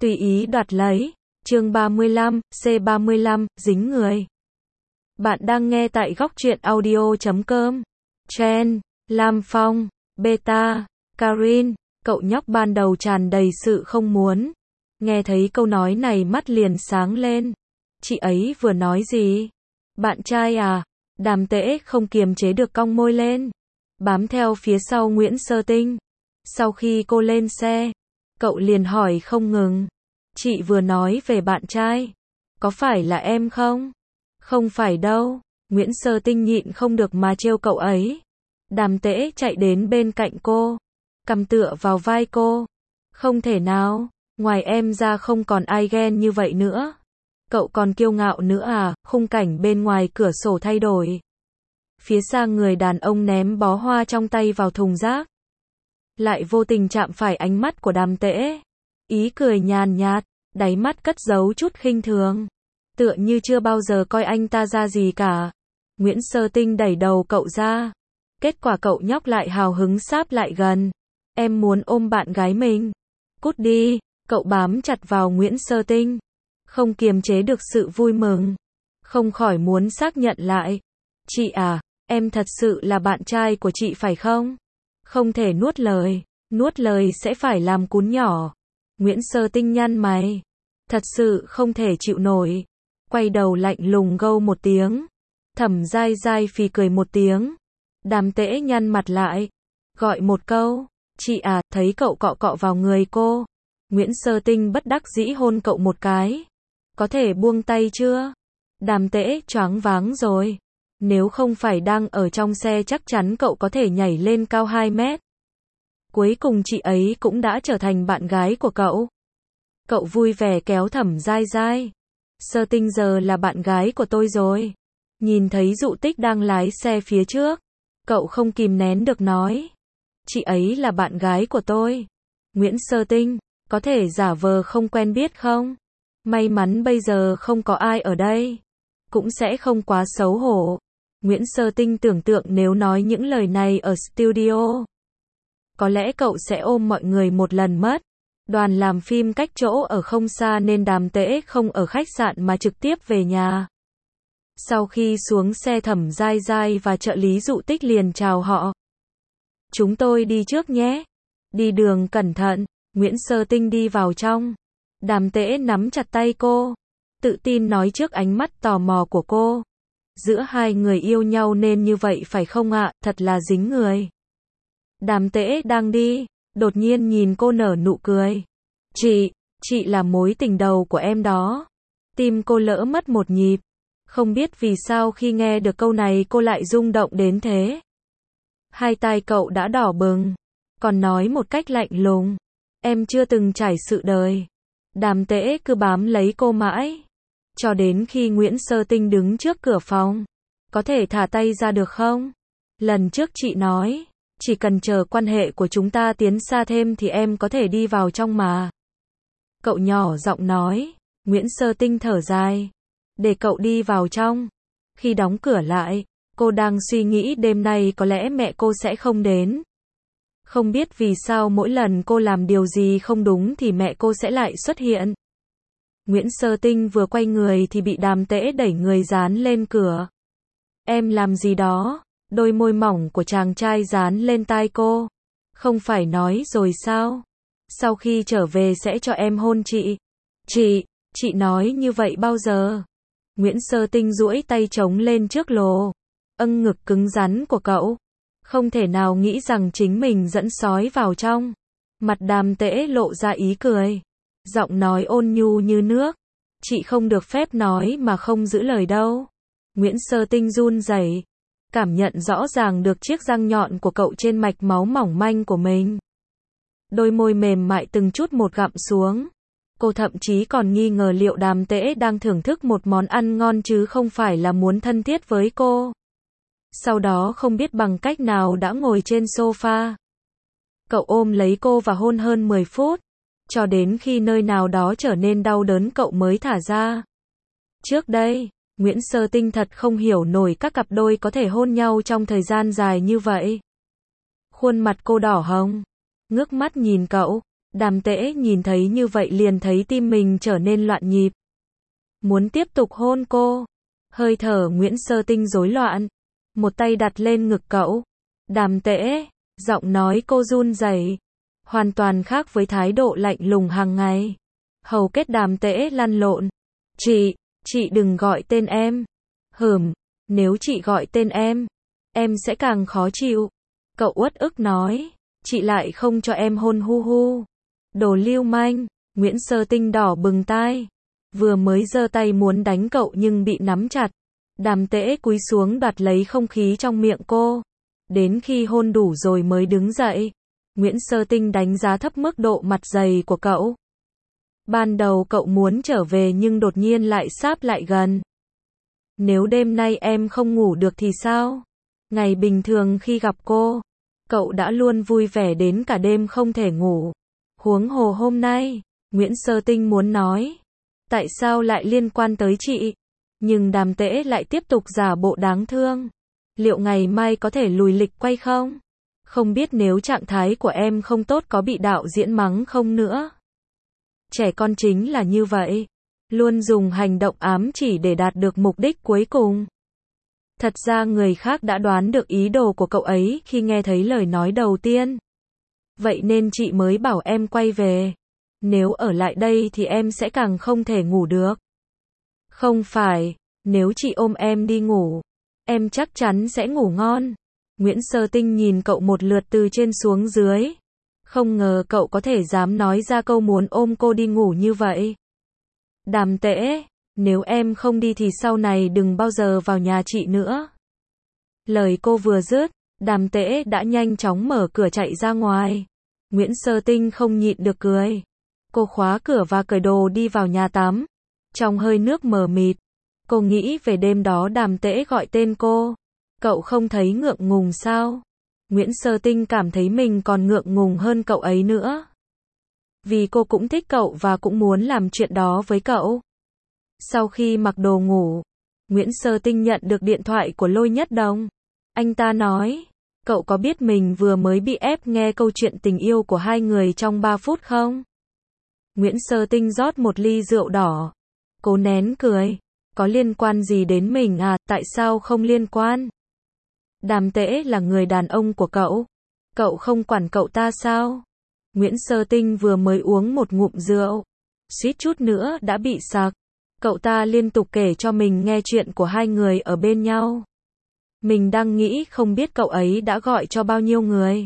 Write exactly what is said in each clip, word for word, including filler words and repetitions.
Tùy ý đoạt lấy. Chương ba mươi lăm, C ba mươi lăm, dính người. Bạn đang nghe tại góc truyện audio chấm com. Chen, Lam Phong, Beta, Karin, cậu nhóc ban đầu tràn đầy sự không muốn. Nghe thấy câu nói này mắt liền sáng lên. Chị ấy vừa nói gì? Bạn trai à? Đàm Tễ không kiềm chế được cong môi lên. Bám theo phía sau Nguyễn Sơ Tinh. Sau khi cô lên xe, cậu liền hỏi không ngừng. Chị vừa nói về bạn trai. Có phải là em không? Không phải đâu. Nguyễn Sơ Tinh nhịn không được mà trêu cậu ấy. Đàm Tễ chạy đến bên cạnh cô. Cầm tựa vào vai cô. Không thể nào. Ngoài em ra không còn ai ghen như vậy nữa. Cậu còn kiêu ngạo nữa à? Khung cảnh bên ngoài cửa sổ thay đổi. Phía xa người đàn ông ném bó hoa trong tay vào thùng rác. Lại vô tình chạm phải ánh mắt của Đàm Tễ. Ý cười nhàn nhạt, đáy mắt cất giấu chút khinh thường. Tựa như chưa bao giờ coi anh ta ra gì cả. Nguyễn Sơ Tinh đẩy đầu cậu ra. Kết quả cậu nhóc lại hào hứng sáp lại gần. Em muốn ôm bạn gái mình. Cút đi, cậu bám chặt vào Nguyễn Sơ Tinh. Không kiềm chế được sự vui mừng. Không khỏi muốn xác nhận lại. Chị à, em thật sự là bạn trai của chị phải không? Không thể nuốt lời. Nuốt lời sẽ phải làm cún nhỏ. Nguyễn Sơ Tinh nhăn mày. Thật sự không thể chịu nổi. Quay đầu lạnh lùng gâu một tiếng. Thẩm dai dai phì cười một tiếng. Đàm Tễ nhăn mặt lại. Gọi một câu. Chị à, thấy cậu cọ cọ vào người cô. Nguyễn Sơ Tinh bất đắc dĩ hôn cậu một cái. Có thể buông tay chưa? Đàm Tễ choáng váng rồi. Nếu không phải đang ở trong xe chắc chắn cậu có thể nhảy lên cao hai mét. Cuối cùng chị ấy cũng đã trở thành bạn gái của cậu. Cậu vui vẻ kéo Thẩm dai dai. Sơ Tinh giờ là bạn gái của tôi rồi. Nhìn thấy Dụ Tích đang lái xe phía trước. Cậu không kìm nén được nói. Chị ấy là bạn gái của tôi. Nguyễn Sơ Tinh, có thể giả vờ không quen biết không? May mắn bây giờ không có ai ở đây. Cũng sẽ không quá xấu hổ. Nguyễn Sơ Tinh tưởng tượng nếu nói những lời này ở studio. Có lẽ cậu sẽ ôm mọi người một lần mất. Đoàn làm phim cách chỗ ở không xa nên Đàm Tễ không ở khách sạn mà trực tiếp về nhà. Sau khi xuống xe Thẩm dai dai và trợ lý Dụ Tích liền chào họ. Chúng tôi đi trước nhé. Đi đường cẩn thận. Nguyễn Sơ Tinh đi vào trong. Đàm Tễ nắm chặt tay cô. Tự tin nói trước ánh mắt tò mò của cô. Giữa hai người yêu nhau nên như vậy phải không ạ? Thật là dính người. Đàm Tễ đang đi. Đột nhiên nhìn cô nở nụ cười. Chị, chị là mối tình đầu của em đó. Tim cô lỡ mất một nhịp. Không biết vì sao khi nghe được câu này cô lại rung động đến thế. Hai tai cậu đã đỏ bừng. Còn nói một cách lạnh lùng. Em chưa từng trải sự đời. Đàm Tễ cứ bám lấy cô mãi. Cho đến khi Nguyễn Sơ Tinh đứng trước cửa phòng. Có thể thả tay ra được không? Lần trước chị nói. Chỉ cần chờ quan hệ của chúng ta tiến xa thêm thì em có thể đi vào trong mà. Cậu nhỏ giọng nói. Nguyễn Sơ Tinh thở dài. Để cậu đi vào trong. Khi đóng cửa lại, cô đang suy nghĩ đêm nay có lẽ mẹ cô sẽ không đến. Không biết vì sao mỗi lần cô làm điều gì không đúng thì mẹ cô sẽ lại xuất hiện. Nguyễn Sơ Tinh vừa quay người thì bị Đàm Tễ đẩy người dán lên cửa. Em làm gì đó? Đôi môi mỏng của chàng trai dán lên tai cô. Không phải nói rồi sao? Sau khi trở về sẽ cho em hôn chị. Chị, chị nói như vậy bao giờ? Nguyễn Sơ Tinh duỗi tay chống lên trước lồ. Âng ngực cứng rắn của cậu. Không thể nào nghĩ rằng chính mình dẫn sói vào trong. Mặt Đàm Tễ lộ ra ý cười. Giọng nói ôn nhu như nước. Chị không được phép nói mà không giữ lời đâu. Nguyễn Sơ Tinh run rẩy. Cảm nhận rõ ràng được chiếc răng nhọn của cậu trên mạch máu mỏng manh của mình. Đôi môi mềm mại từng chút một gặm xuống. Cô thậm chí còn nghi ngờ liệu Đàm Tễ đang thưởng thức một món ăn ngon chứ không phải là muốn thân thiết với cô. Sau đó không biết bằng cách nào đã ngồi trên sofa. Cậu ôm lấy cô và hôn hơn mười phút. Cho đến khi nơi nào đó trở nên đau đớn cậu mới thả ra. Trước đây, Nguyễn Sơ Tinh thật không hiểu nổi các cặp đôi có thể hôn nhau trong thời gian dài như vậy. Khuôn mặt cô đỏ hồng. Ngước mắt nhìn cậu. Đàm Tễ nhìn thấy như vậy liền thấy tim mình trở nên loạn nhịp. Muốn tiếp tục hôn cô. Hơi thở Nguyễn Sơ Tinh rối loạn. Một tay đặt lên ngực cậu. Đàm Tễ, giọng nói cô run rẩy, hoàn toàn khác với thái độ lạnh lùng hàng ngày. Hầu kết Đàm Tễ lăn lộn. Chị, chị đừng gọi tên em. Hửm, nếu chị gọi tên em, em sẽ càng khó chịu. Cậu uất ức nói, chị lại không cho em hôn hu hu. Đồ lưu manh. Nguyễn Sơ Tinh đỏ bừng tai. Vừa mới giơ tay muốn đánh cậu nhưng bị nắm chặt. Đàm Tễ cúi xuống đoạt lấy không khí trong miệng cô. Đến khi hôn đủ rồi mới đứng dậy. Nguyễn Sơ Tinh đánh giá thấp mức độ mặt dày của cậu. Ban đầu cậu muốn trở về nhưng đột nhiên lại sáp lại gần. Nếu đêm nay em không ngủ được thì sao? Ngày bình thường khi gặp cô, cậu đã luôn vui vẻ đến cả đêm không thể ngủ. Huống hồ hôm nay, Nguyễn Sơ Tinh muốn nói. Tại sao lại liên quan tới chị? Nhưng Đàm Tễ lại tiếp tục giả bộ đáng thương. Liệu ngày mai có thể lùi lịch quay không? Không biết nếu trạng thái của em không tốt có bị đạo diễn mắng không nữa. Trẻ con chính là như vậy. Luôn dùng hành động ám chỉ để đạt được mục đích cuối cùng. Thật ra người khác đã đoán được ý đồ của cậu ấy khi nghe thấy lời nói đầu tiên. Vậy nên chị mới bảo em quay về. Nếu ở lại đây thì em sẽ càng không thể ngủ được. Không phải, nếu chị ôm em đi ngủ, em chắc chắn sẽ ngủ ngon. Nguyễn Sơ Tinh nhìn cậu một lượt từ trên xuống dưới. Không ngờ cậu có thể dám nói ra câu muốn ôm cô đi ngủ như vậy. Đàm Tễ, nếu em không đi thì sau này đừng bao giờ vào nhà chị nữa. Lời cô vừa dứt, Đàm Tễ đã nhanh chóng mở cửa chạy ra ngoài. Nguyễn Sơ Tinh không nhịn được cười. Cô khóa cửa và cởi đồ đi vào nhà tắm. Trong hơi nước mờ mịt, cô nghĩ về đêm đó Đàm Tễ gọi tên cô. Cậu không thấy ngượng ngùng sao? Nguyễn Sơ Tinh cảm thấy mình còn ngượng ngùng hơn cậu ấy nữa. Vì cô cũng thích cậu và cũng muốn làm chuyện đó với cậu. Sau khi mặc đồ ngủ, Nguyễn Sơ Tinh nhận được điện thoại của Lôi Nhất Đồng. Anh ta nói, cậu có biết mình vừa mới bị ép nghe câu chuyện tình yêu của hai người trong ba phút không? Nguyễn Sơ Tinh rót một ly rượu đỏ. Cố nén cười. Có liên quan gì đến mình à, tại sao không liên quan? Đàm Tễ là người đàn ông của cậu. Cậu không quản cậu ta sao? Nguyễn Sơ Tinh vừa mới uống một ngụm rượu, suýt chút nữa đã bị sặc. Cậu ta liên tục kể cho mình nghe chuyện của hai người ở bên nhau. Mình đang nghĩ không biết cậu ấy đã gọi cho bao nhiêu người.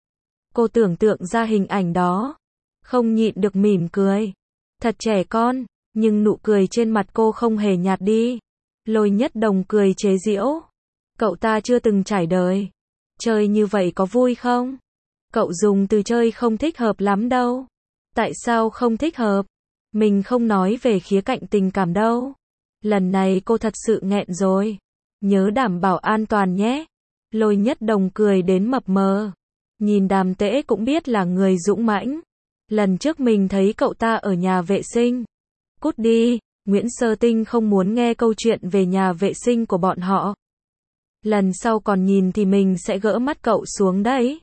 Cô tưởng tượng ra hình ảnh đó, không nhịn được mỉm cười. Thật trẻ con, nhưng nụ cười trên mặt cô không hề nhạt đi. Lôi Nhất Đồng cười chế giễu. Cậu ta chưa từng trải đời. Chơi như vậy có vui không? Cậu dùng từ chơi không thích hợp lắm đâu. Tại sao không thích hợp? Mình không nói về khía cạnh tình cảm đâu. Lần này cô thật sự nghẹn rồi. Nhớ đảm bảo an toàn nhé. Lôi Nhất Đồng cười đến mập mờ. Nhìn Đàm Tễ cũng biết là người dũng mãnh. Lần trước mình thấy cậu ta ở nhà vệ sinh. Cút đi, Nguyễn Sơ Tinh không muốn nghe câu chuyện về nhà vệ sinh của bọn họ. Lần sau còn nhìn thì mình sẽ gỡ mắt cậu xuống đấy.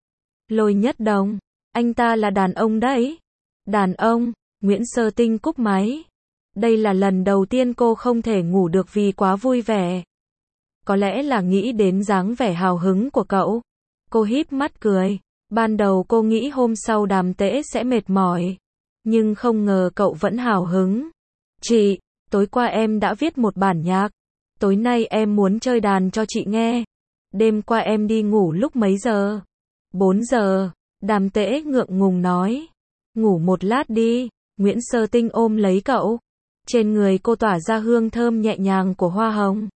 Lôi Nhất Đồng, anh ta là đàn ông đấy. Đàn ông, Nguyễn Sơ Tinh cúp máy. Đây là lần đầu tiên cô không thể ngủ được vì quá vui vẻ. Có lẽ là nghĩ đến dáng vẻ hào hứng của cậu. Cô híp mắt cười. Ban đầu cô nghĩ hôm sau Đàm Tễ sẽ mệt mỏi. Nhưng không ngờ cậu vẫn hào hứng. Chị, tối qua em đã viết một bản nhạc. Tối nay em muốn chơi đàn cho chị nghe. Đêm qua em đi ngủ lúc mấy giờ? bốn giờ. Đàm Tễ ngượng ngùng nói. Ngủ một lát đi. Nguyễn Sơ Tinh ôm lấy cậu. Trên người cô tỏa ra hương thơm nhẹ nhàng của hoa hồng.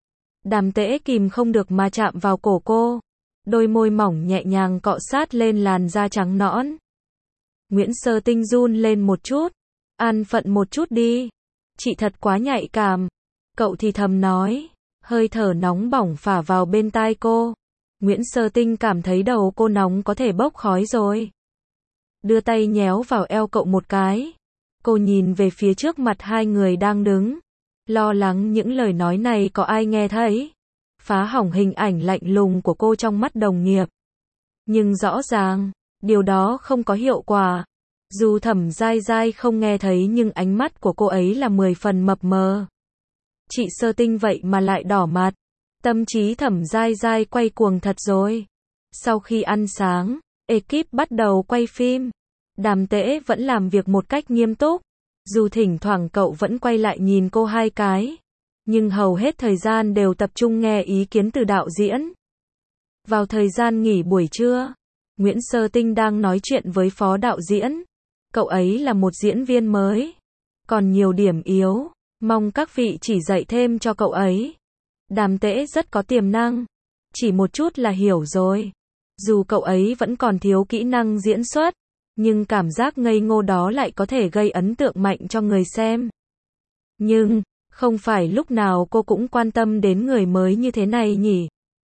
Đàm Tễ kìm không được mà chạm vào cổ cô. Đôi môi mỏng nhẹ nhàng cọ sát lên làn da trắng nõn. Nguyễn Sơ Tinh run lên một chút. An phận một chút đi. Chị thật quá nhạy cảm. Cậu thì thầm nói. Hơi thở nóng bỏng phả vào bên tai cô. Nguyễn Sơ Tinh cảm thấy đầu cô nóng có thể bốc khói rồi. Đưa tay nhéo vào eo cậu một cái. Cô nhìn về phía trước mặt hai người đang đứng. Lo lắng những lời nói này có ai nghe thấy. Phá hỏng hình ảnh lạnh lùng của cô trong mắt đồng nghiệp. Nhưng rõ ràng, điều đó không có hiệu quả. Dù Thẩm Giai Giai không nghe thấy nhưng ánh mắt của cô ấy là mười phần mập mờ. Chị Sơ Tinh vậy mà lại đỏ mặt. Tâm trí Thẩm Giai Giai quay cuồng thật rồi. Sau khi ăn sáng, ekip bắt đầu quay phim. Đàm Tễ vẫn làm việc một cách nghiêm túc. Dù thỉnh thoảng cậu vẫn quay lại nhìn cô hai cái, nhưng hầu hết thời gian đều tập trung nghe ý kiến từ đạo diễn. Vào thời gian nghỉ buổi trưa, Nguyễn Sơ Tinh đang nói chuyện với phó đạo diễn. Cậu ấy là một diễn viên mới, còn nhiều điểm yếu, mong các vị chỉ dạy thêm cho cậu ấy. Đàm Tễ rất có tiềm năng, chỉ một chút là hiểu rồi. Dù cậu ấy vẫn còn thiếu kỹ năng diễn xuất, nhưng cảm giác ngây ngô đó lại có thể gây ấn tượng mạnh cho người xem. Nhưng, không phải lúc nào cô cũng quan tâm đến người mới như thế này nhỉ?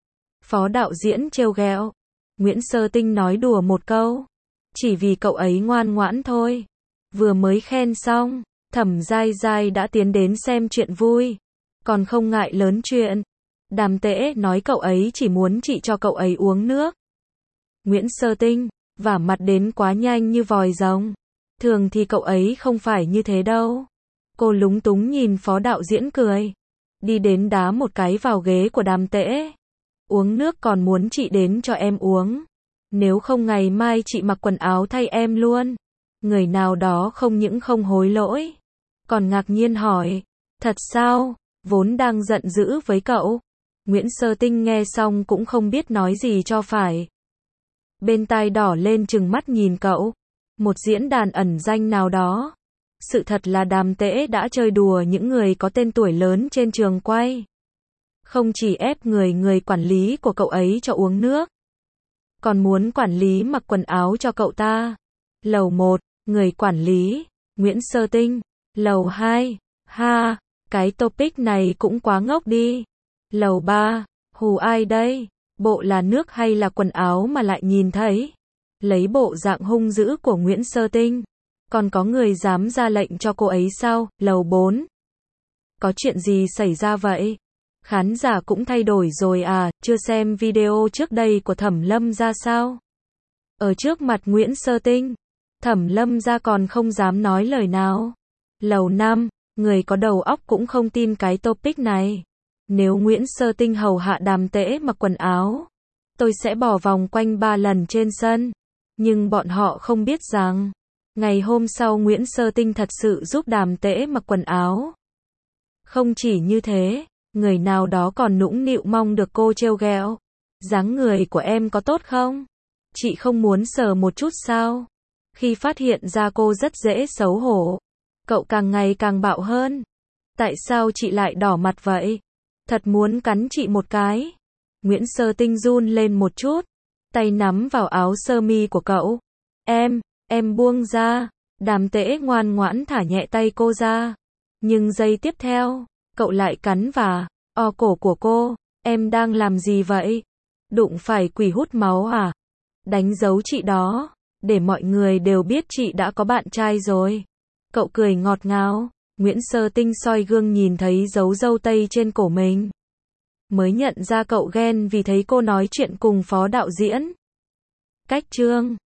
Phó đạo diễn trêu ghẹo. Nguyễn Sơ Tinh nói đùa một câu. Chỉ vì cậu ấy ngoan ngoãn thôi. Vừa mới khen xong, Thẩm Giai Giai đã tiến đến xem chuyện vui. Còn không ngại lớn chuyện. Đàm Tễ nói cậu ấy chỉ muốn chị cho cậu ấy uống nước. Nguyễn Sơ Tinh, vả mặt đến quá nhanh như vòi rồng. Thường thì cậu ấy không phải như thế đâu. Cô lúng túng nhìn phó đạo diễn cười. Đi đến đá một cái vào ghế của Đàm Tễ. Uống nước còn muốn chị đến cho em uống. Nếu không ngày mai chị mặc quần áo thay em luôn. Người nào đó không những không hối lỗi, còn ngạc nhiên hỏi. Thật sao? Vốn đang giận dữ với cậu. Nguyễn Sơ Tinh nghe xong cũng không biết nói gì cho phải. Bên tai đỏ lên trừng mắt nhìn cậu. Một diễn đàn ẩn danh nào đó. Sự thật là Đàm Tễ đã chơi đùa những người có tên tuổi lớn trên trường quay. Không chỉ ép người người quản lý của cậu ấy cho uống nước, còn muốn quản lý mặc quần áo cho cậu ta. Lầu một, người quản lý, Nguyễn Sơ Tinh. Lầu hai, ha, cái topic này cũng quá ngốc đi. Lầu ba, hù ai đây? Bộ là nước hay là quần áo mà lại nhìn thấy? Lấy bộ dạng hung dữ của Nguyễn Sơ Tinh, còn có người dám ra lệnh cho cô ấy sao? Lầu bốn. Có chuyện gì xảy ra vậy? Khán giả cũng thay đổi rồi à, chưa xem video trước đây của Thẩm Lâm Gia sao? Ở trước mặt Nguyễn Sơ Tinh, Thẩm Lâm Gia còn không dám nói lời nào. Lầu năm, người có đầu óc cũng không tin cái topic này. Nếu Nguyễn Sơ Tinh hầu hạ Đàm Tễ mặc quần áo, tôi sẽ bỏ vòng quanh ba lần trên sân. Nhưng bọn họ không biết rằng, ngày hôm sau Nguyễn Sơ Tinh thật sự giúp Đàm Tễ mặc quần áo. Không chỉ như thế, người nào đó còn nũng nịu mong được cô trêu ghẹo. Dáng người của em có tốt không? Chị không muốn sờ một chút sao? Khi phát hiện ra cô rất dễ xấu hổ, cậu càng ngày càng bạo hơn. Tại sao chị lại đỏ mặt vậy? Thật muốn cắn chị một cái. Nguyễn Sơ Tinh run lên một chút, tay nắm vào áo sơ mi của cậu. Em, em buông ra. Đàm Tễ ngoan ngoãn thả nhẹ tay cô ra. Nhưng giây tiếp theo, cậu lại cắn và o cổ của cô. Em đang làm gì vậy? Đụng phải quỷ hút máu à? Đánh dấu chị đó, để mọi người đều biết chị đã có bạn trai rồi. Cậu cười ngọt ngào. Nguyễn Sơ Tinh soi gương nhìn thấy dấu râu tây trên cổ mình. Mới nhận ra cậu ghen vì thấy cô nói chuyện cùng phó đạo diễn. Cách chương